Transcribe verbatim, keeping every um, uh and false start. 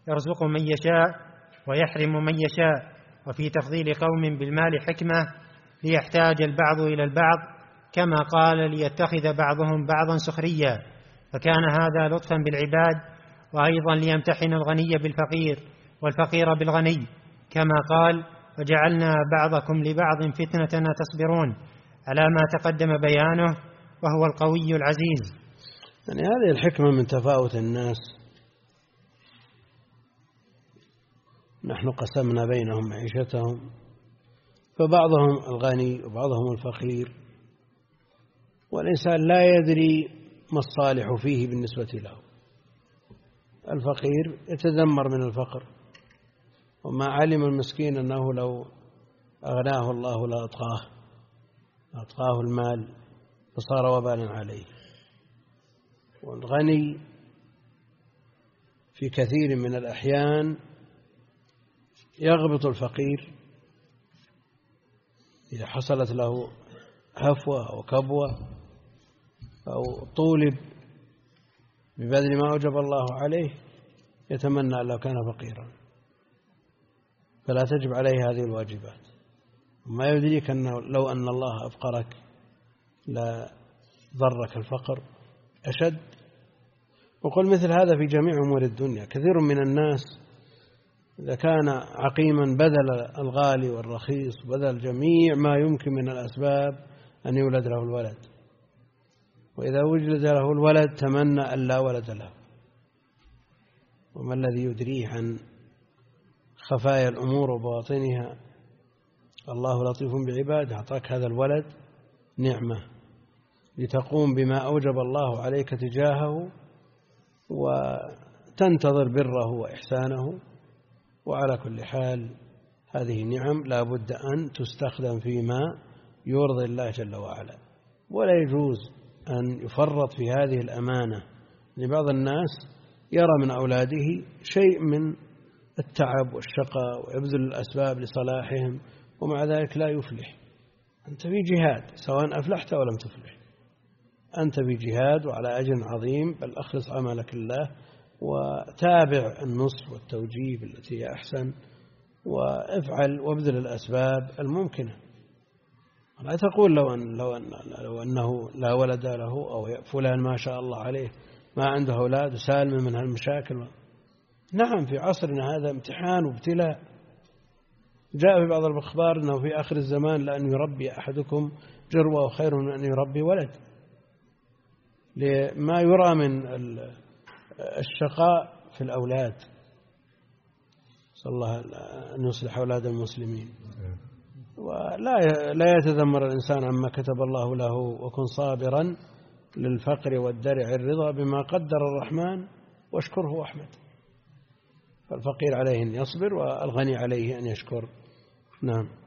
يرزق من يشاء ويحرم من يشاء، وفي تفضيل قوم بالمال حكمة ليحتاج البعض إلى البعض، كما قال ليتخذ بعضهم بعضا سخريا، فكان هذا لطفا بالعباد، وأيضا ليمتحن الغني بالفقير والفقير بالغني، كما قال وجعلنا بعضكم لبعض فتنة تصبرون، على ما تقدم بيانه، وهو القوي العزيز. يعني هذه الحكمة من تفاوت الناس. نحن قسمنا بينهم معيشتهم، فبعضهم الغني وبعضهم الفقير، والإنسان لا يدري ما الصالح فيه بالنسبة له. الفقير يتذمر من الفقر، وما علم المسكين أنه لو أغناه الله لأطغاه أطغاه المال فصار وبالا عليه. والغني في كثير من الأحيان يغبط الفقير إذا حصلت له هفوة أو كبوة أو طولب ببذل ما أوجب الله عليه، يتمنى أن لو كان فقيرا، فلا تجب عليه هذه الواجبات. وما يدريك أنه لو أن الله أفقرك لا ضرك الفقر أشد. وقل مثل هذا في جميع أمور الدنيا. كثير من الناس إذا كان عقيما بذل الغالي والرخيص، بذل جميع ما يمكن من الأسباب أن يولد له الولد، وإذا وجد له الولد تمنى أن لا ولد له. وما الذي يدريه عن خفايا الأمور وبواطنها؟ الله لطيف بعباده، أعطاك هذا الولد نعمة لتقوم بما أوجب الله عليك تجاهه وتنتظر بره وإحسانه. وعلى كل حال هذه نعم لا بد أن تستخدم فيما يرضي الله جل وعلا، ولا يجوز أن يفرط في هذه الأمانة. لبعض الناس يرى من أولاده شيء من التعب والشقاء ويبذل الأسباب لصلاحهم، ومع ذلك لا يفلح. أنت في جهاد سواء أفلحت أو لم تفلح، أنت في جهاد وعلى أجر عظيم، بل أخلص عملك الله وتابع النصح والتوجيه التي هي أحسن، وافعل وابذل الأسباب الممكنة. لا تقول لو, أن لو, أن لو أنه لا ولد له أو فلان ما شاء الله عليه ما عنده أولاد وسالم من هالمشاكل. نعم في عصرنا هذا امتحان وابتلاء. جاء في بعض الأخبار أنه في آخر الزمان لأن يربي أحدكم جروة خير من أن يربي ولد، لما يرى من الشقاء في الأولاد. صلى الله أن يصلح أولاد المسلمين. ولا لا يتذمر الإنسان عما كتب الله له، وكن صابرا للفقر والدرع الرضا بما قدر الرحمن واشكره واحمد. فالفقير عليه أن يصبر، والغني عليه أن يشكر. نعم.